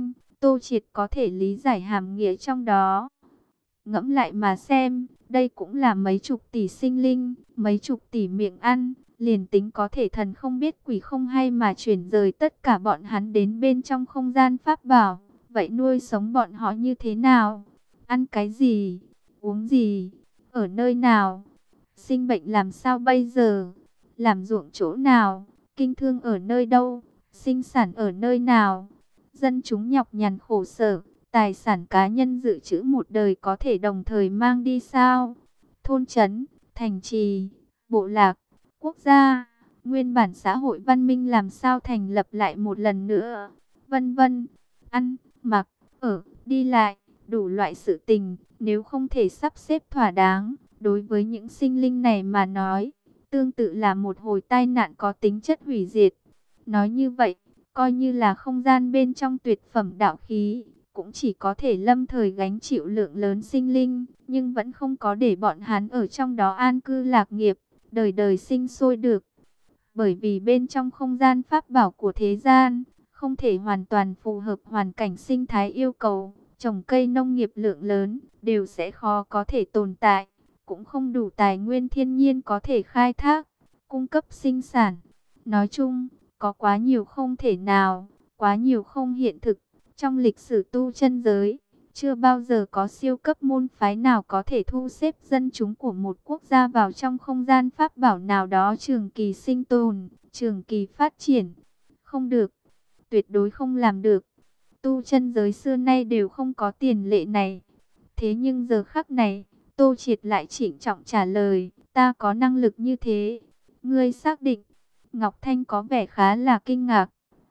Tô Triệt có thể lý giải hàm nghĩa trong đó. Ngẫm lại mà xem, đây cũng là mấy chục tỷ sinh linh, mấy chục tỷ miệng ăn, liền tính có thể thần không biết quỷ không hay mà chuyển rời tất cả bọn hắn đến bên trong không gian pháp bảo, vậy nuôi sống bọn họ như thế nào? Ăn cái gì? Uống gì? Ở nơi nào? Sinh bệnh làm sao bây giờ? Làm ruộng chỗ nào? Kinh thương ở nơi đâu? Sinh sản ở nơi nào? Dân chúng nhọc nhằn khổ sở, tài sản cá nhân dự trữ một đời có thể đồng thời mang đi sao? Thôn trấn, thành trì, bộ lạc, quốc gia, nguyên bản xã hội văn minh làm sao thành lập lại một lần nữa? Vân vân, ăn, mặc, ở, đi lại, đủ loại sự tình, nếu không thể sắp xếp thỏa đáng, đối với những sinh linh này mà nói, tương tự là một hồi tai nạn có tính chất hủy diệt. Nói như vậy, coi như là không gian bên trong tuyệt phẩm đạo khí, cũng chỉ có thể lâm thời gánh chịu lượng lớn sinh linh, nhưng vẫn không có để bọn hắn ở trong đó an cư lạc nghiệp, đời đời sinh sôi được. Bởi vì bên trong không gian pháp bảo của thế gian, không thể hoàn toàn phù hợp hoàn cảnh sinh thái yêu cầu, trồng cây nông nghiệp lượng lớn, đều sẽ khó có thể tồn tại, cũng không đủ tài nguyên thiên nhiên có thể khai thác, cung cấp sinh sản. Nói chung, có quá nhiều không thể nào, quá nhiều không hiện thực. Trong lịch sử tu chân giới, chưa bao giờ có siêu cấp môn phái nào có thể thu xếp dân chúng của một quốc gia vào trong không gian pháp bảo nào đó trường kỳ sinh tồn, trường kỳ phát triển. Không được, tuyệt đối không làm được. Tu chân giới xưa nay đều không có tiền lệ này. Thế nhưng giờ khắc này, Tô Triệt lại trịnh trọng trả lời, ta có năng lực như thế. Ngươi xác định? Ngọc Thanh có vẻ khá là kinh ngạc.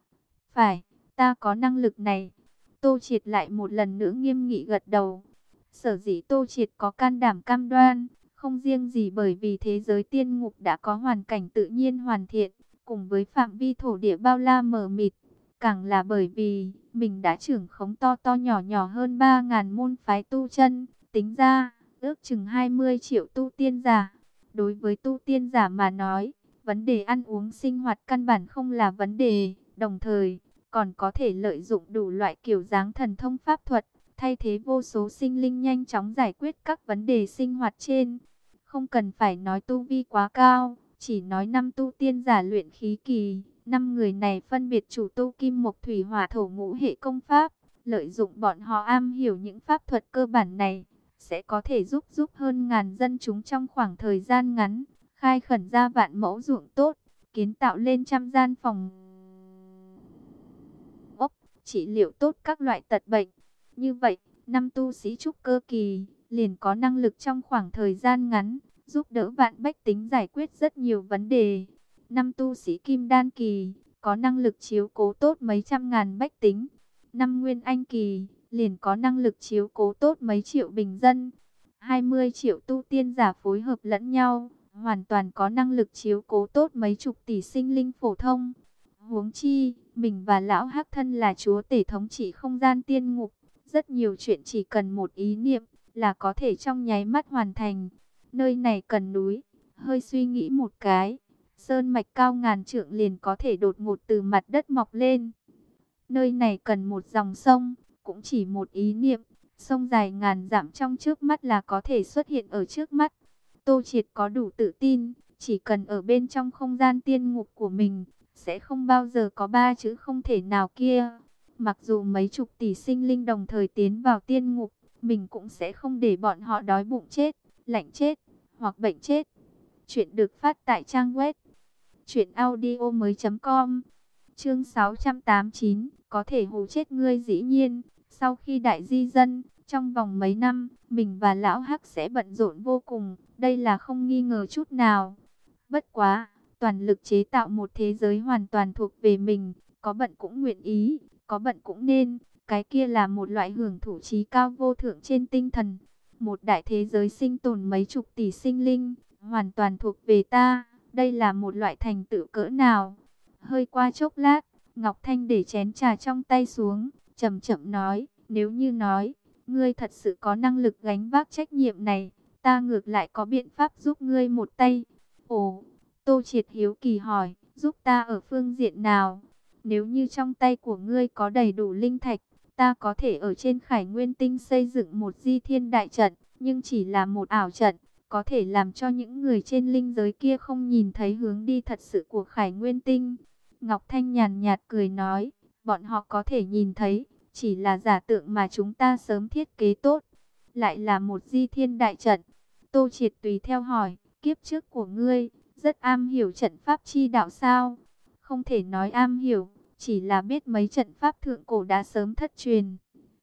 Phải, ta có năng lực này. Tô Triệt lại một lần nữa nghiêm nghị gật đầu. Sở dĩ Tô Triệt có can đảm cam đoan, không riêng gì bởi vì thế giới tiên ngục đã có hoàn cảnh tự nhiên hoàn thiện, cùng với phạm vi thổ địa bao la mờ mịt, càng là bởi vì mình đã trưởng khống to to nhỏ nhỏ hơn ba ngàn môn phái tu chân, tính ra ước chừng hai mươi triệu tu tiên giả. Đối với tu tiên giả mà nói, vấn đề ăn uống sinh hoạt căn bản không là vấn đề, đồng thời còn có thể lợi dụng đủ loại kiểu dáng thần thông pháp thuật, thay thế vô số sinh linh nhanh chóng giải quyết các vấn đề sinh hoạt trên. Không cần phải nói tu vi quá cao, chỉ nói năm tu tiên giả luyện khí kỳ, năm người này phân biệt chủ tu kim mộc thủy hỏa thổ ngũ hệ công pháp, lợi dụng bọn họ am hiểu những pháp thuật cơ bản này, sẽ có thể giúp giúp hơn ngàn dân chúng trong khoảng thời gian ngắn, khai khẩn ra vạn mẫu ruộng tốt, kiến tạo lên trăm gian phòng ốc, trị liệu tốt các loại tật bệnh. Như vậy, năm tu sĩ trúc cơ kỳ liền có năng lực trong khoảng thời gian ngắn giúp đỡ vạn bách tính giải quyết rất nhiều vấn đề. Năm tu sĩ kim đan kỳ có năng lực chiếu cố tốt mấy trăm ngàn bách tính. Năm nguyên anh kỳ liền có năng lực chiếu cố tốt mấy triệu bình dân. hai mươi triệu tu tiên giả phối hợp lẫn nhau, hoàn toàn có năng lực chiếu cố tốt mấy chục tỷ sinh linh phổ thông. Huống chi, mình và lão Hắc Thân là chúa tể thống trị không gian tiên ngục, rất nhiều chuyện chỉ cần một ý niệm là có thể trong nháy mắt hoàn thành. Nơi này cần núi, hơi suy nghĩ một cái, sơn mạch cao ngàn trượng liền có thể đột ngột từ mặt đất mọc lên. Nơi này cần một dòng sông, cũng chỉ một ý niệm, sông dài ngàn dặm trong trước mắt là có thể xuất hiện ở trước mắt. Tô Triệt có đủ tự tin, chỉ cần ở bên trong không gian tiên ngục của mình, sẽ không bao giờ có ba chữ không thể nào kia. Mặc dù mấy chục tỷ sinh linh đồng thời tiến vào tiên ngục, mình cũng sẽ không để bọn họ đói bụng chết, lạnh chết, hoặc bệnh chết. Chuyện được phát tại trang web truyện audio mới chấm com. Chương sáu trăm tám mươi chín, có thể hù chết ngươi dĩ nhiên. Sau khi đại di dân, trong vòng mấy năm, mình và lão Hắc sẽ bận rộn vô cùng, đây là không nghi ngờ chút nào. Bất quá, toàn lực chế tạo một thế giới hoàn toàn thuộc về mình, có bận cũng nguyện ý, có bận cũng nên, cái kia là một loại hưởng thụ trí cao vô thượng trên tinh thần. Một đại thế giới sinh tồn mấy chục tỷ sinh linh, hoàn toàn thuộc về ta, đây là một loại thành tựu cỡ nào. Hơi qua chốc lát, Ngọc Thanh để chén trà trong tay xuống, chậm chậm nói, nếu như nói, ngươi thật sự có năng lực gánh vác trách nhiệm này, ta ngược lại có biện pháp giúp ngươi một tay. Ồ, Tô Triệt hiếu kỳ hỏi, giúp ta ở phương diện nào? Nếu như trong tay của ngươi có đầy đủ linh thạch, Ta có thể ở trên Khải Nguyên Tinh xây dựng một di thiên đại trận, nhưng chỉ là một ảo trận, có thể làm cho những người trên linh giới kia không nhìn thấy hướng đi thật sự của Khải Nguyên Tinh. Ngọc Thanh nhàn nhạt cười nói, bọn họ có thể nhìn thấy, chỉ là giả tượng mà chúng ta sớm thiết kế tốt. Lại là một di thiên đại trận. Tô Triệt tùy theo hỏi, kiếp trước của ngươi, rất am hiểu trận pháp chi đạo sao? Không thể nói am hiểu, chỉ là biết mấy trận pháp thượng cổ đã sớm thất truyền.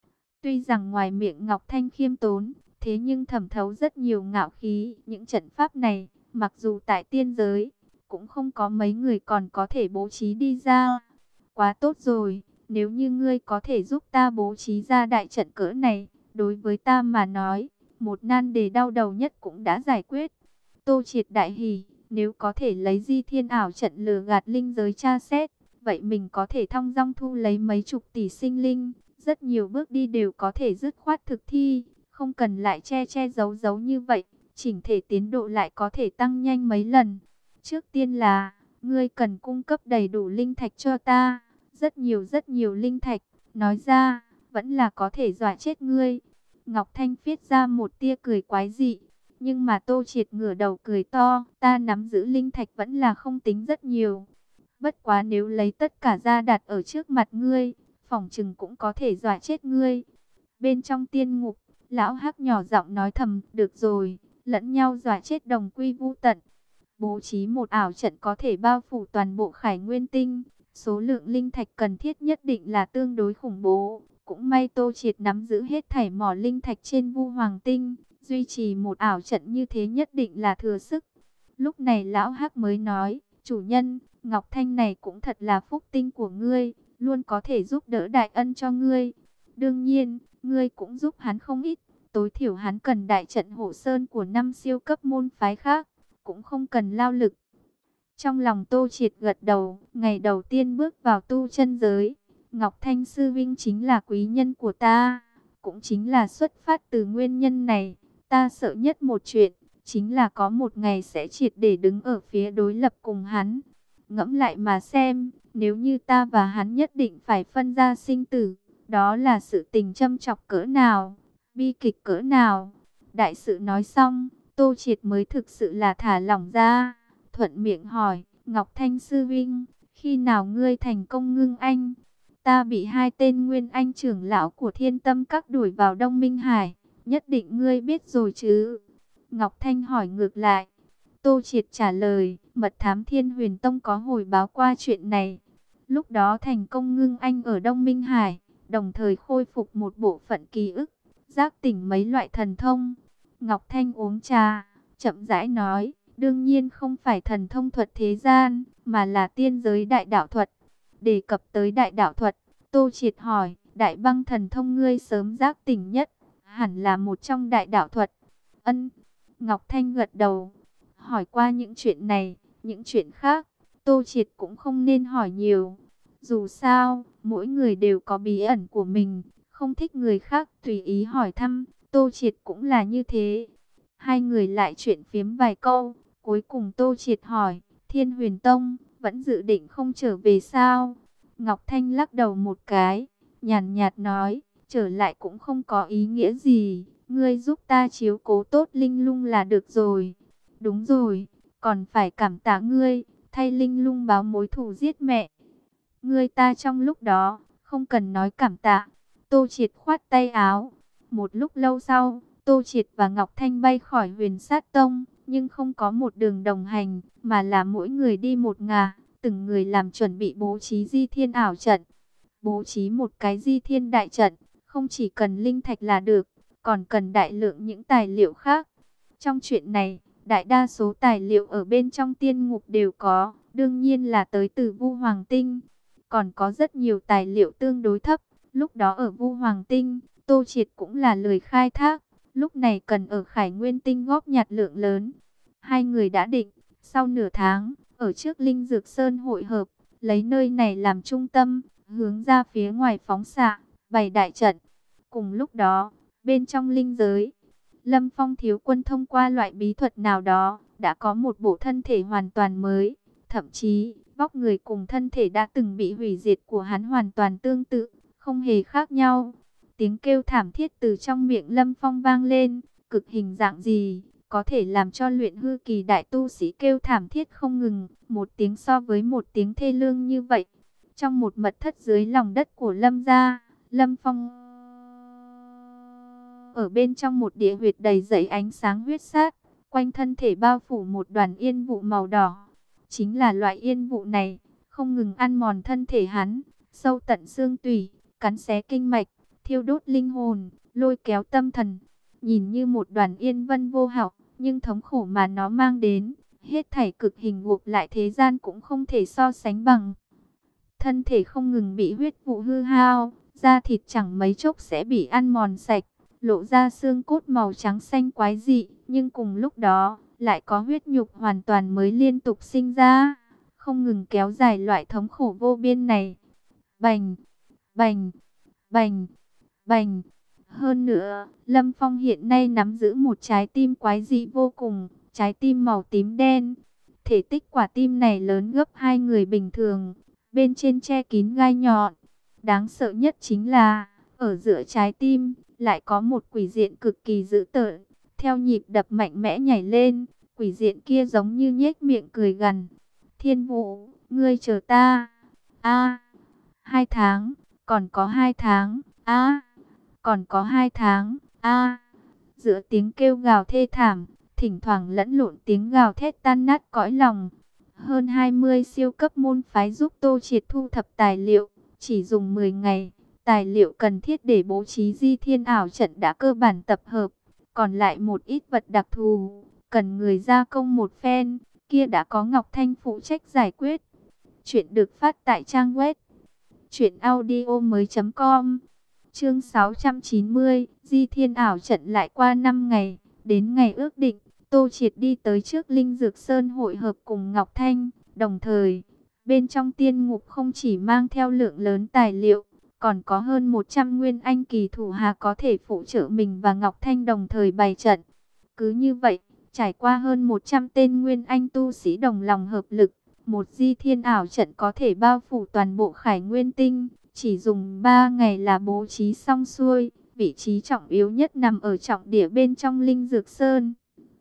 Tuy rằng ngoài miệng Ngọc Thanh khiêm tốn, thế nhưng thẩm thấu rất nhiều ngạo khí. Những trận pháp này, mặc dù tại tiên giới, cũng không có mấy người còn có thể bố trí đi ra. Quá tốt rồi, nếu như ngươi có thể giúp ta bố trí ra đại trận cỡ này, đối với ta mà nói, một nan đề đau đầu nhất cũng đã giải quyết. Tô Triệt đại hỉ, nếu có thể lấy di thiên ảo trận lừa gạt linh giới tra xét, vậy mình có thể thong dong thu lấy mấy chục tỷ sinh linh. Rất nhiều bước đi đều có thể dứt khoát thực thi, không cần lại che che giấu giấu như vậy, chỉnh thể tiến độ lại có thể tăng nhanh mấy lần. Trước tiên là, ngươi cần cung cấp đầy đủ linh thạch cho ta, rất nhiều rất nhiều linh thạch, nói ra, vẫn là có thể dọa chết ngươi. Ngọc Thanh viết ra một tia cười quái dị, nhưng mà Tô Triệt ngửa đầu cười to, ta nắm giữ linh thạch vẫn là không tính rất nhiều. Bất quá nếu lấy tất cả ra đặt ở trước mặt ngươi, phỏng chừng cũng có thể dọa chết ngươi. Bên trong tiên ngục, lão hắc nhỏ giọng nói thầm, được rồi, lẫn nhau dọa chết đồng quy vu tận. Bố trí một ảo trận có thể bao phủ toàn bộ Khải Nguyên Tinh, số lượng linh thạch cần thiết nhất định là tương đối khủng bố. Cũng may Tô Triệt nắm giữ hết thảy mỏ linh thạch trên Vu Hoàng Tinh, duy trì một ảo trận như thế nhất định là thừa sức. Lúc này lão hắc mới nói, chủ nhân, Ngọc Thanh này cũng thật là phúc tinh của ngươi, luôn có thể giúp đỡ đại ân cho ngươi. Đương nhiên, ngươi cũng giúp hắn không ít, tối thiểu hắn cần đại trận hộ sơn của năm siêu cấp môn phái khác, cũng không cần lao lực. Trong lòng Tô Triệt gật đầu, ngày đầu tiên bước vào tu chân giới, Ngọc Thanh sư vinh chính là quý nhân của ta, cũng chính là xuất phát từ nguyên nhân này, ta sợ nhất một chuyện, chính là có một ngày sẽ triệt để đứng ở phía đối lập cùng hắn. Ngẫm lại mà xem, nếu như ta và hắn nhất định phải phân ra sinh tử, đó là sự tình châm chọc cỡ nào, bi kịch cỡ nào. Đại sự nói xong, Tô Triệt mới thực sự là thả lỏng ra, thuận miệng hỏi, Ngọc Thanh sư vinh, khi nào ngươi thành công ngưng anh? Ta bị hai tên nguyên anh trưởng lão của Thiên Tâm Các đuổi vào Đông Minh Hải, nhất định ngươi biết rồi chứ? Ngọc Thanh hỏi ngược lại. Tô Triệt trả lời, mật thám Thiên Huyền Tông có hồi báo qua chuyện này. Lúc đó thành công ngưng anh ở Đông Minh Hải, đồng thời khôi phục một bộ phận ký ức, giác tỉnh mấy loại thần thông. Ngọc Thanh uống trà, chậm rãi nói, đương nhiên không phải thần thông thuật thế gian, mà là tiên giới đại đạo thuật. Đề cập tới đại đạo thuật, Tô Triệt hỏi, đại băng thần thông ngươi sớm giác tỉnh nhất, hẳn là một trong đại đạo thuật. Ân, Ngọc Thanh gật đầu. Hỏi qua những chuyện này, những chuyện khác, Tô Triệt cũng không nên hỏi nhiều. Dù sao, mỗi người đều có bí ẩn của mình, không thích người khác tùy ý hỏi thăm, Tô Triệt cũng là như thế. Hai người lại chuyện phiếm vài câu, cuối cùng Tô Triệt hỏi, Thiên Huyền Tông, vẫn dự định không trở về sao? Ngọc Thanh lắc đầu một cái, nhàn nhạt nói, trở lại cũng không có ý nghĩa gì, ngươi giúp ta chiếu cố tốt Linh Lung là được rồi. Đúng rồi, còn phải cảm tạ ngươi, thay Linh Lung báo mối thù giết mẹ. Ngươi ta trong lúc đó, không cần nói cảm tạ. Tô Triệt khoát tay áo. Một lúc lâu sau, Tô Triệt và Ngọc Thanh bay khỏi Huyền Sát Tông, nhưng không có một đường đồng hành, mà là mỗi người đi một ngả, từng người làm chuẩn bị bố trí di thiên ảo trận. Bố trí một cái di thiên đại trận, không chỉ cần linh thạch là được, còn cần đại lượng những tài liệu khác. Trong chuyện này, đại đa số tài liệu ở bên trong tiên ngục đều có, đương nhiên là tới từ Vu Hoàng Tinh. Còn có rất nhiều tài liệu tương đối thấp, lúc đó ở Vu Hoàng Tinh, Tô Triệt cũng là lời khai thác, lúc này cần ở Khải Nguyên Tinh góp nhặt lượng lớn. Hai người đã định, sau nửa tháng, ở trước Linh Dược Sơn hội hợp, lấy nơi này làm trung tâm, hướng ra phía ngoài phóng xạ, bày đại trận. Cùng lúc đó, bên trong linh giới, Lâm Phong thiếu quân thông qua loại bí thuật nào đó, đã có một bộ thân thể hoàn toàn mới, thậm chí, vóc người cùng thân thể đã từng bị hủy diệt của hắn hoàn toàn tương tự, không hề khác nhau. Tiếng kêu thảm thiết từ trong miệng Lâm Phong vang lên, cực hình dạng gì có thể làm cho luyện hư kỳ đại tu sĩ kêu thảm thiết không ngừng, một tiếng so với một tiếng thê lương như vậy. Trong một mật thất dưới lòng đất của Lâm gia, Lâm Phong ở bên trong một địa huyệt đầy dẫy ánh sáng huyết sát, quanh thân thể bao phủ một đoàn yên vụ màu đỏ. Chính là loại yên vụ này, không ngừng ăn mòn thân thể hắn, sâu tận xương tủy, cắn xé kinh mạch, thiêu đốt linh hồn, lôi kéo tâm thần. Nhìn như một đoàn yên vân vô học, nhưng thống khổ mà nó mang đến, hết thảy cực hình ngục lại thế gian cũng không thể so sánh bằng. Thân thể không ngừng bị huyết vụ hư hao, da thịt chẳng mấy chốc sẽ bị ăn mòn sạch, lộ ra xương cốt màu trắng xanh quái dị, nhưng cùng lúc đó, lại có huyết nhục hoàn toàn mới liên tục sinh ra, không ngừng kéo dài loại thống khổ vô biên này. Bành, bành, bành, bành. Hơn nữa, Lâm Phong hiện nay nắm giữ một trái tim quái dị vô cùng, trái tim màu tím đen. Thể tích quả tim này lớn gấp hai người bình thường, bên trên che kín gai nhọn. Đáng sợ nhất chính là, ở giữa trái tim, lại có một quỷ diện cực kỳ dữ tợn. Theo nhịp đập mạnh mẽ nhảy lên, quỷ diện kia giống như nhếch miệng cười gằn. Thiên Vũ, ngươi chờ ta. A, hai tháng, còn có hai tháng. A, còn có hai tháng. A, giữa tiếng kêu gào thê thảm, thỉnh thoảng lẫn lộn tiếng gào thét tan nát cõi lòng. Hơn hai mươi siêu cấp môn phái giúp Tô Triệt thu thập tài liệu, chỉ dùng mười ngày. Tài liệu cần thiết để bố trí di thiên ảo trận đã cơ bản tập hợp, còn lại một ít vật đặc thù, cần người gia công một phen, kia đã có Ngọc Thanh phụ trách giải quyết. Chuyện được phát tại trang web truyện audio mới chấm com. Chương sáu trăm chín mươi, di thiên ảo trận. Lại qua năm ngày, đến ngày ước định, Tô Triệt đi tới trước Linh Dược Sơn hội hợp cùng Ngọc Thanh, đồng thời, bên trong tiên ngục không chỉ mang theo lượng lớn tài liệu, còn có hơn một trăm nguyên anh kỳ thủ hạ có thể phụ trợ mình và Ngọc Thanh đồng thời bày trận. Cứ như vậy, trải qua hơn một trăm tên nguyên anh tu sĩ đồng lòng hợp lực, một di thiên ảo trận có thể bao phủ toàn bộ Khải Nguyên Tinh, chỉ dùng ba ngày là bố trí xong xuôi. Vị trí trọng yếu nhất nằm ở trọng địa bên trong Linh Dược Sơn.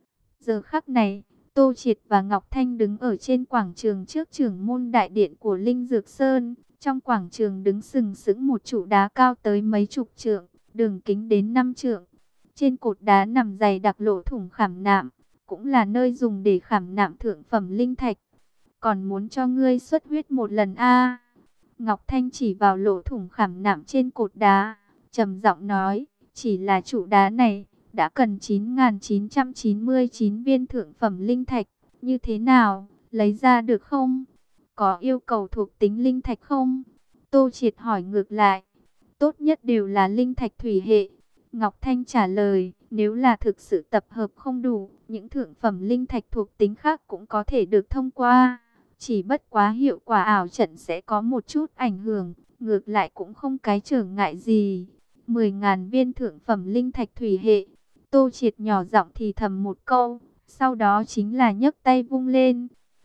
Giờ khắc này, Tô Triệt và Ngọc Thanh đứng ở trên quảng trường trước trưởng môn đại điện của Linh Dược Sơn. Trong quảng trường đứng sừng sững một trụ đá cao tới mấy chục trượng, đường kính đến năm trượng. Trên cột đá nằm dày đặc lỗ thủng khảm nạm, cũng là nơi dùng để khảm nạm thượng phẩm linh thạch. Còn muốn cho ngươi xuất huyết một lần a? Ngọc Thanh chỉ vào lỗ thủng khảm nạm trên cột đá, trầm giọng nói, chỉ là trụ đá này đã cần chín nghìn chín trăm chín mươi chín viên thượng phẩm linh thạch, như thế nào, lấy ra được không? Có yêu cầu thuộc tính linh thạch không? Tô Triệt hỏi ngược lại. Tốt nhất đều là linh thạch thủy hệ. Ngọc Thanh trả lời, nếu là thực sự tập hợp không đủ, những thượng phẩm linh thạch thuộc tính khác cũng có thể được thông qua. Chỉ bất quá hiệu quả ảo trận sẽ có một chút ảnh hưởng, ngược lại cũng không cái trở ngại gì. mười nghìn viên thượng phẩm linh thạch thủy hệ. Tô Triệt nhỏ giọng thì thầm một câu, sau đó chính là nhấc tay vung lên.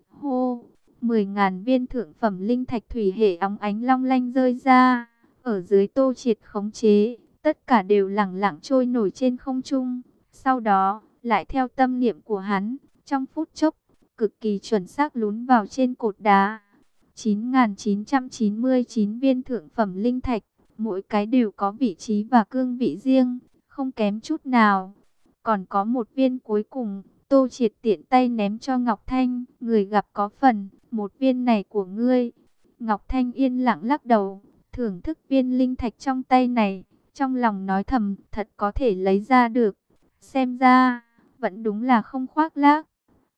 Hô! mười nghìn viên thượng phẩm linh thạch thủy hệ óng ánh long lanh rơi ra, ở dưới Tô Triệt khống chế, tất cả đều lẳng lặng trôi nổi trên không trung. Sau đó, lại theo tâm niệm của hắn, trong phút chốc, cực kỳ chuẩn xác lún vào trên cột đá. chín nghìn chín trăm chín mươi chín viên thượng phẩm linh thạch, mỗi cái đều có vị trí và cương vị riêng, không kém chút nào. Còn có một viên cuối cùng, Tô Triệt tiện tay ném cho Ngọc Thanh, người gặp có phần, một viên này của ngươi. Ngọc Thanh yên lặng lắc đầu, thưởng thức viên linh thạch trong tay này, trong lòng nói thầm, thật có thể lấy ra được. Xem ra, vẫn đúng là không khoác lác.